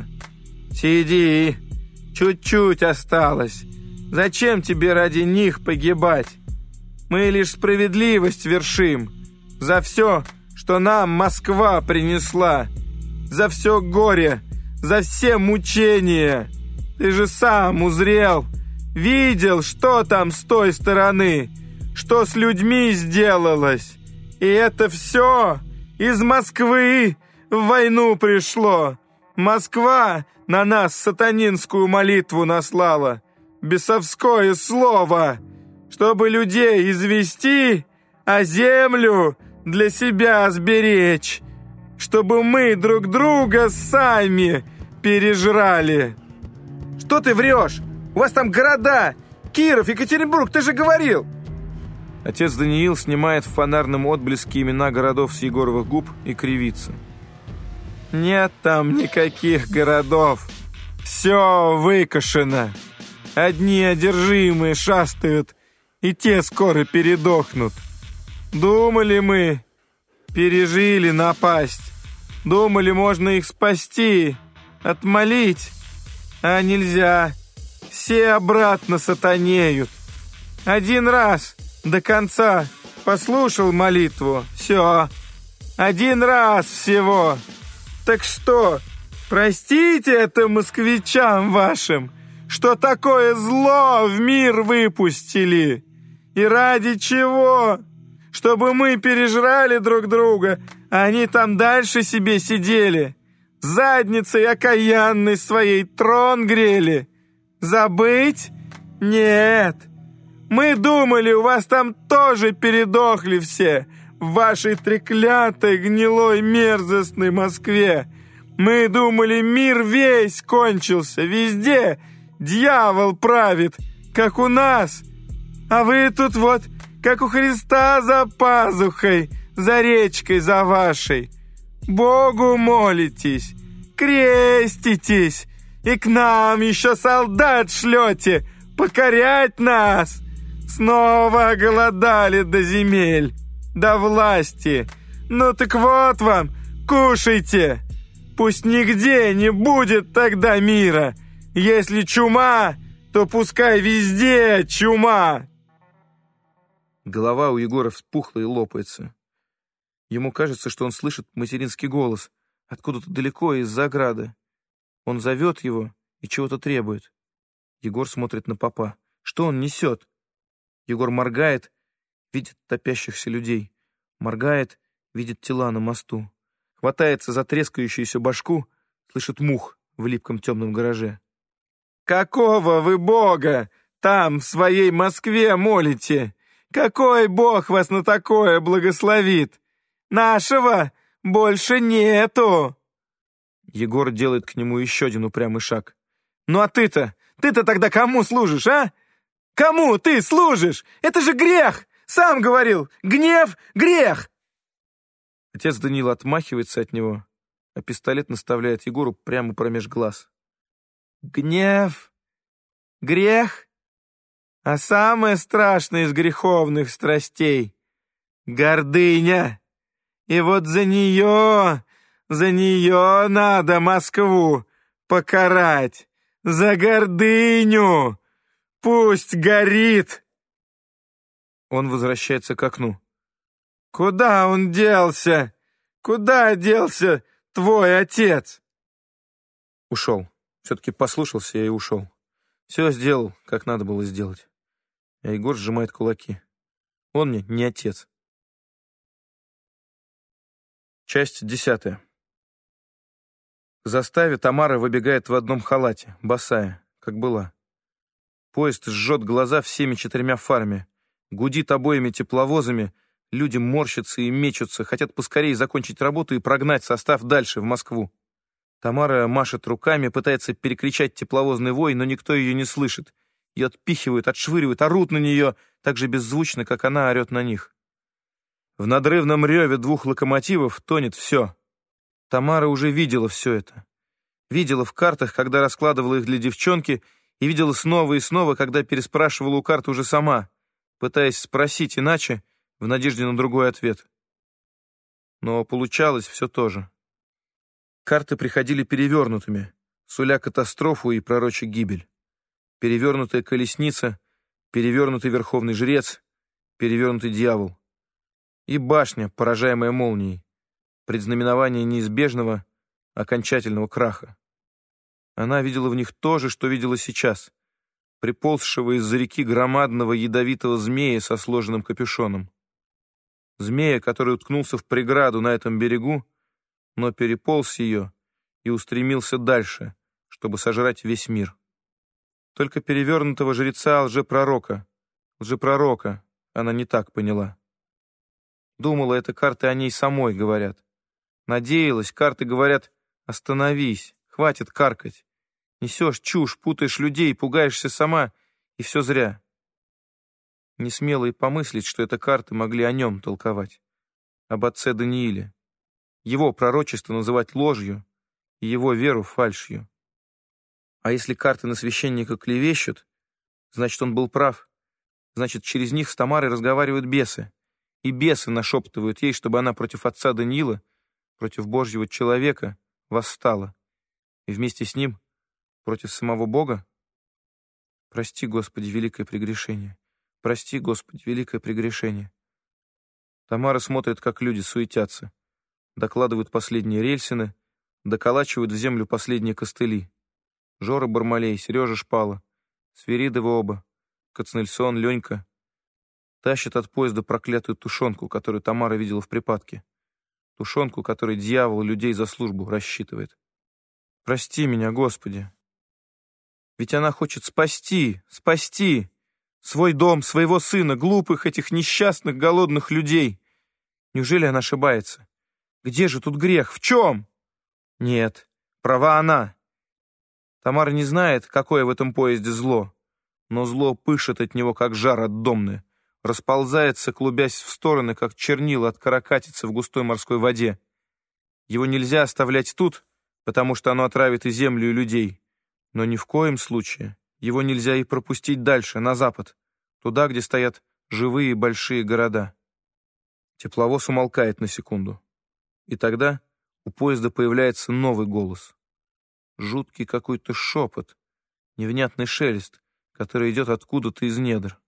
«Сиди! Чуть-чуть осталось! Зачем тебе ради них погибать? Мы лишь справедливость вершим за все, что нам Москва принесла, за все горе, за все мучения. Ты же сам узрел, видел, что там с той стороны, что с людьми сделалось. И это все из Москвы в войну пришло. Москва на нас сатанинскую молитву наслала, бесовское слово, чтобы людей извести, а землю для себя сберечь, чтобы мы друг друга сами пережрали». «Что ты врешь? У вас там города! Киров, Екатеринбург, ты же говорил!» Отец Даниил снимает в фонарном отблеске имена городов с Егоровых губ и кривится. «Нет там никаких городов. Все выкошено. Одни одержимые шастают, и те скоро передохнут. Думали мы, пережили напасть. Думали, можно их спасти, отмолить. А нельзя. Все обратно сатанеют. 1 раз до конца послушал молитву. Все. 1 раз всего. Так что, простите это москвичам вашим, что такое зло в мир выпустили. И ради чего? Чтобы мы пережрали друг друга, Они там дальше себе сидели, задницей окаянной своей трон грели. Забыть? Нет. Мы думали, у вас там тоже передохли все, в вашей треклятой, гнилой, мерзостной Москве. Мы думали, мир весь кончился, везде дьявол правит, как у нас. А вы тут вот, как у Христа за пазухой, за речкой за вашей. Богу молитесь, креститесь, и к нам еще солдат шлете покорять нас. Снова оголодали до земель, до власти. Ну так вот вам, кушайте. Пусть нигде не будет тогда мира. Если чума, то пускай везде чума. Голова у Егора вспухла и лопается. Ему кажется, что он слышит материнский голос откуда-то далеко из-за ограды. Он зовет его и чего-то требует. Егор смотрит на попа. Что он несет? Егор моргает, видит топящихся людей. Моргает, видит тела на мосту. Хватается за трескающуюся башку, слышит мух в липком темном гараже. «Какого вы Бога там, в своей Москве, молите? Какой Бог вас на такое благословит? Нашего больше нету!» Егор делает к нему еще один упрямый шаг. «Ну а ты-то тогда кому служишь, а? Кому ты служишь? Это же грех! Сам говорил, гнев — грех!» Отец Даниила отмахивается от него, а пистолет наставляет Егору прямо промеж глаз. «Гнев? Грех? А самое страшное из греховных страстей — гордыня. И вот за нее надо Москву покарать. За гордыню! Пусть горит!» Он возвращается к окну. «Куда он делся? Куда делся твой отец?» Ушел. Все-таки послушался и ушел. Все сделал, как надо было сделать. А Егор сжимает кулаки. Он мне не отец. Часть 10. К заставе Тамара выбегает в одном халате, босая, как была. Поезд жжет глаза всеми 4 фарами, гудит обоими тепловозами, люди морщатся и мечутся, хотят поскорее закончить работу и прогнать состав дальше, в Москву. Тамара машет руками, пытается перекричать тепловозный вой, но никто ее не слышит. Ее отпихивают, отшвыривают, орут на нее так же беззвучно, как она орет на них. В надрывном реве 2 локомотивов тонет все. Тамара уже видела все это. Видела в картах, когда раскладывала их для девчонки, и видела снова и снова, когда переспрашивала у карт уже сама, пытаясь спросить иначе, в надежде на другой ответ. Но получалось все то же. Карты приходили перевернутыми, суля катастрофу и пророча гибель. Перевернутая колесница, перевернутый верховный жрец, перевернутый дьявол. И башня, поражаемая молнией, предзнаменование неизбежного, окончательного краха. Она видела в них то же, что видела сейчас, приползшего из-за реки громадного ядовитого змея со сложенным капюшоном. Змея, который уткнулся в преграду на этом берегу, но переполз ее и устремился дальше, чтобы сожрать весь мир. Только перевернутого жреца лжепророка она не так поняла. Думала, это карты о ней самой говорят. Надеялась, карты говорят: остановись, хватит каркать. Несешь чушь, путаешь людей, пугаешься сама, и все зря. Не смела и помыслить, что это карты могли о нем толковать, об отце Данииле. Его пророчество называть ложью и его веру фальшью. А если карты на священника клевещут, значит, он был прав. Значит, через них с Тамарой разговаривают бесы. И бесы нашептывают ей, чтобы она против отца Даниила, против Божьего человека, восстала. И вместе с ним против самого Бога? Прости, Господи, великое прегрешение. Прости, Господи, великое прегрешение. Тамара смотрит, как люди суетятся. Докладывают последние рельсины, доколачивают в землю последние костыли. Жора Бармалей, Сережа Шпала, Свиридовы оба, Кацнельсон, Ленька тащат от поезда проклятую тушенку, которую Тамара видела в припадке. тушенку, которой дьявол людей за службу рассчитывает. Прости меня, Господи. Ведь она хочет спасти свой дом, своего сына, глупых этих несчастных, голодных людей. Неужели она ошибается? Где же тут грех? В чем? Нет, права она. Тамара не знает, какое в этом поезде зло, но зло пышет от него, как жар от домны, расползается, клубясь в стороны, как чернила от каракатицы в густой морской воде. Его нельзя оставлять тут, потому что оно отравит и землю, и людей. Но ни в коем случае его нельзя и пропустить дальше, на запад, туда, где стоят живые большие города. Тепловоз умолкает на секунду. И тогда у поезда появляется новый голос. Жуткий какой-то шепот, невнятный шелест, который идет откуда-то из недр.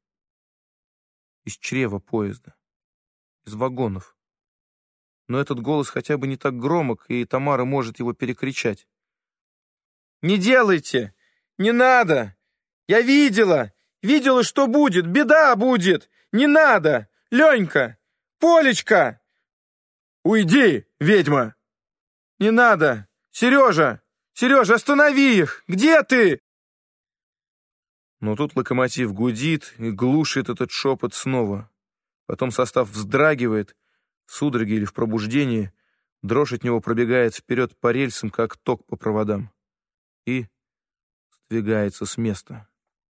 Из чрева поезда. Из вагонов. Но этот голос хотя бы не так громок, и Тамара может его перекричать. «Не делайте! Не надо! Я видела! Видела, что будет! Беда будет! Не надо! Ленька! Полечка!» «Уйди, ведьма!» «Не надо! Сережа! Сережа, останови их! Где ты?» Но тут локомотив гудит и глушит этот шепот снова. Потом состав вздрагивает, в судороге или в пробуждении, дрожь от него пробегает вперед по рельсам, как ток по проводам. И сдвигается с места.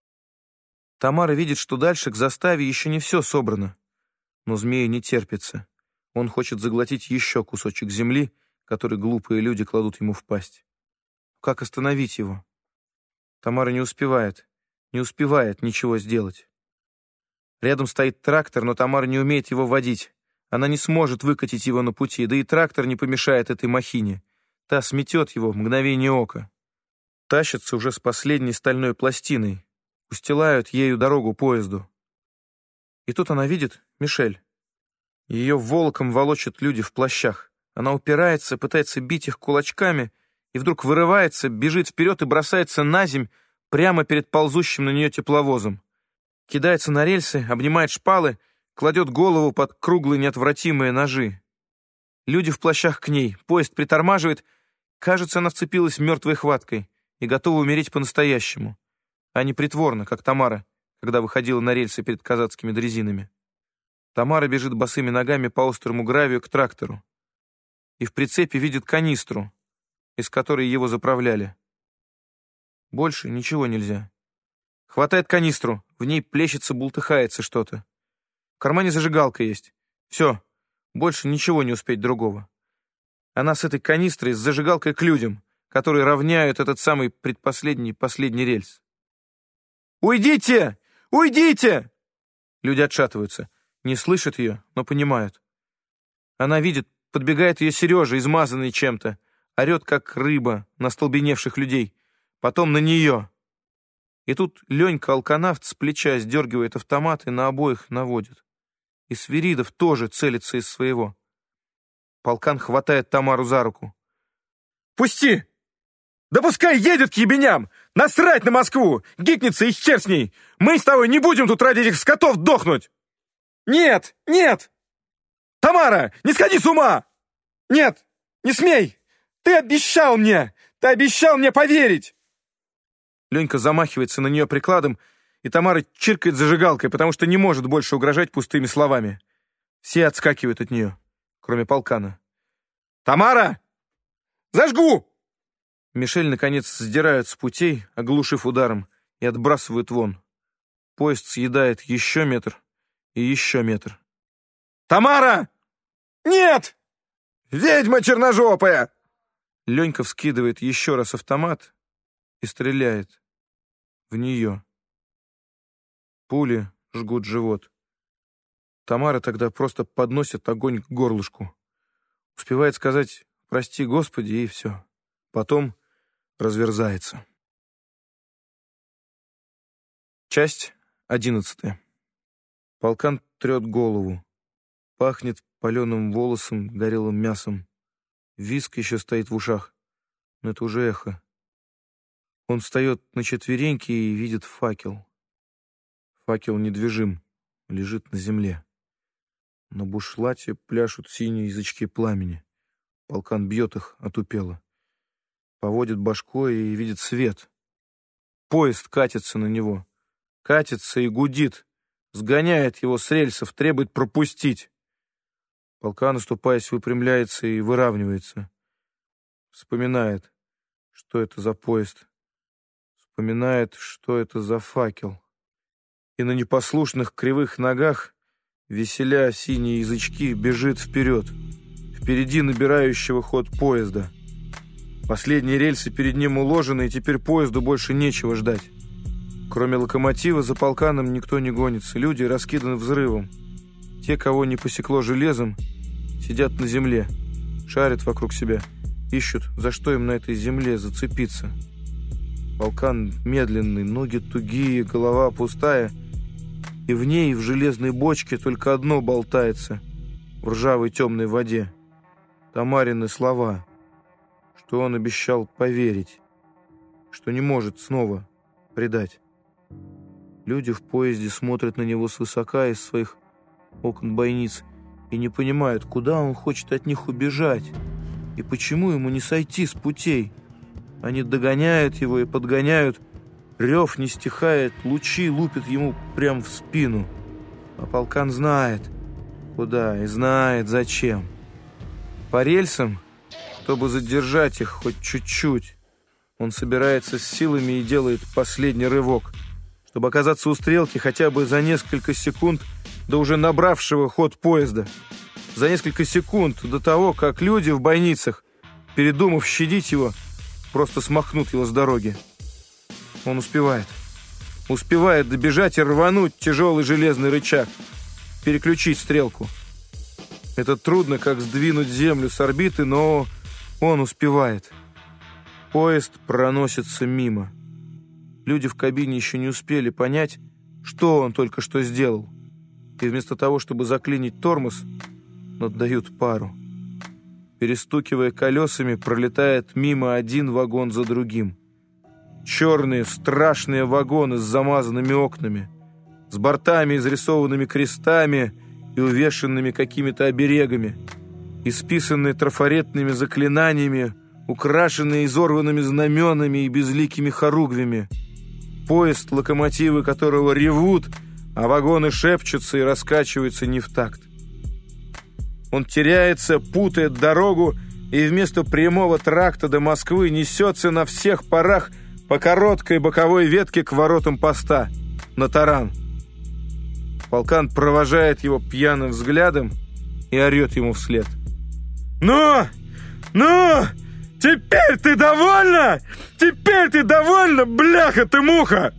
Тамара видит, что дальше к заставе еще не все собрано. Но змею не терпится. Он хочет заглотить еще кусочек земли, который глупые люди кладут ему в пасть. Как остановить его? Тамара не успевает ничего сделать. Рядом стоит трактор, но Тамара не умеет его водить. Она не сможет выкатить его на пути, да и трактор не помешает этой махине. Та сметет его в мгновение ока. Тащатся уже с последней стальной пластиной, устилают ею дорогу поезду. И тут она видит Мишель. Ее волоком волочат люди в плащах. Она упирается, пытается бить их кулачками, и вдруг вырывается, бежит вперед и бросается на земь прямо перед ползущим на нее тепловозом. Кидается на рельсы, обнимает шпалы, кладет голову под круглые неотвратимые ножи. Люди в плащах к ней, поезд притормаживает. Кажется, она вцепилась мертвой хваткой и готова умереть по-настоящему, а не притворно, как Тамара, когда выходила на рельсы перед казацкими дрезинами. Тамара бежит босыми ногами по острому гравию к трактору и в прицепе видит канистру, из которой его заправляли. Больше ничего нельзя. Хватает канистру, в ней плещется, бултыхается что-то. В кармане зажигалка есть. Все, больше ничего не успеть другого. Она с этой канистрой, с зажигалкой к людям, которые равняют этот самый последний рельс. «Уйдите! Уйдите!» Люди отшатываются, не слышат ее, но понимают. Она видит, подбегает ее Сережа, измазанный чем-то, орет, как рыба, на столбеневших людей, потом на нее. И тут Ленька-алканавт с плеча сдергивает автомат и на обоих наводит. И Свиридов тоже целится из своего. Полкан хватает Тамару за руку. «Пусти! Да пускай едет к ебеням! Насрать на Москву! Гикнется и хер с ней! Мы с тобой не будем тут ради этих скотов дохнуть!» «Нет! Нет! Тамара, не сходи с ума! Нет! Не смей! Ты обещал мне поверить!» Ленька замахивается на нее прикладом, и Тамара чиркает зажигалкой, потому что не может больше угрожать пустыми словами. Все отскакивают от нее, кроме Полкана. «Тамара! Зажгу!» Мишель, наконец, сдирают с путей, оглушив ударом, и отбрасывают вон. Поезд съедает еще метр и еще метр. «Тамара! Нет! Ведьма черножопая!» Ленька вскидывает еще раз автомат и стреляет в нее. Пули жгут живот. Тамара тогда просто подносит огонь к горлышку. Успевает сказать «Прости, Господи», и все. Потом разверзается. Часть 11. Полкан трет голову. Пахнет паленым волосом, горелым мясом. Визг еще стоит в ушах, но это уже эхо. Он встает на четвереньки и видит факел. Факел недвижим, лежит на земле. На бушлате пляшут синие язычки пламени. Полкан бьет их отупело. Поводит башкой и видит свет. Поезд катится на него. Катится и гудит. Сгоняет его с рельсов, требует пропустить. Полкан, оступаясь, выпрямляется и выравнивается. Вспоминает, что это за поезд. Вспоминает, что это за факел. И на непослушных кривых ногах, веселя синие язычки, бежит вперед. Впереди набирающего ход поезда. Последние рельсы перед ним уложены, и теперь поезду больше нечего ждать. Кроме локомотива, за полканом никто не гонится. Люди раскиданы взрывом. Те, кого не посекло железом, сидят на земле, шарят вокруг себя, ищут, за что им на этой земле зацепиться. Полкан медленный, ноги тугие, голова пустая, и в ней, в железной бочке, только одно болтается в ржавой темной воде. Тамарины слова, что он обещал поверить, что не может снова предать. Люди в поезде смотрят на него свысока из своих окон бойниц и не понимают, куда он хочет от них убежать и почему ему не сойти с путей. Они догоняют его и подгоняют, рев не стихает, лучи лупят ему прямо в спину. А полкан знает, куда, и знает, зачем. По рельсам, чтобы задержать их хоть чуть-чуть, он собирается с силами и делает последний рывок, чтобы оказаться у стрелки хотя бы за несколько секунд до уже набравшего ход поезда. За несколько секунд до того, как люди в бойницах, передумав щадить его, просто смахнут его с дороги. Он успевает. Успевает добежать и рвануть тяжелый железный рычаг, переключить стрелку. Это трудно, как сдвинуть землю с орбиты, но он успевает. Поезд проносится мимо. Люди в кабине еще не успели понять, что он только что сделал. И вместо того, чтобы заклинить тормоз, отдают пару. Перестукивая колесами, пролетает мимо один вагон за другим. Черные, страшные вагоны с замазанными окнами, с бортами, изрисованными крестами и увешанными какими-то оберегами, исписанные трафаретными заклинаниями, украшенные изорванными знаменами и безликими хоругвями. Поезд, локомотивы которого ревут, а вагоны шепчутся и раскачиваются не в такт. Он теряется, путает дорогу и вместо прямого тракта до Москвы несется на всех парах по короткой боковой ветке к воротам поста, на таран. Полкан провожает его пьяным взглядом и орет ему вслед: «Ну! Теперь ты довольна? Теперь ты довольна, бляха ты муха!»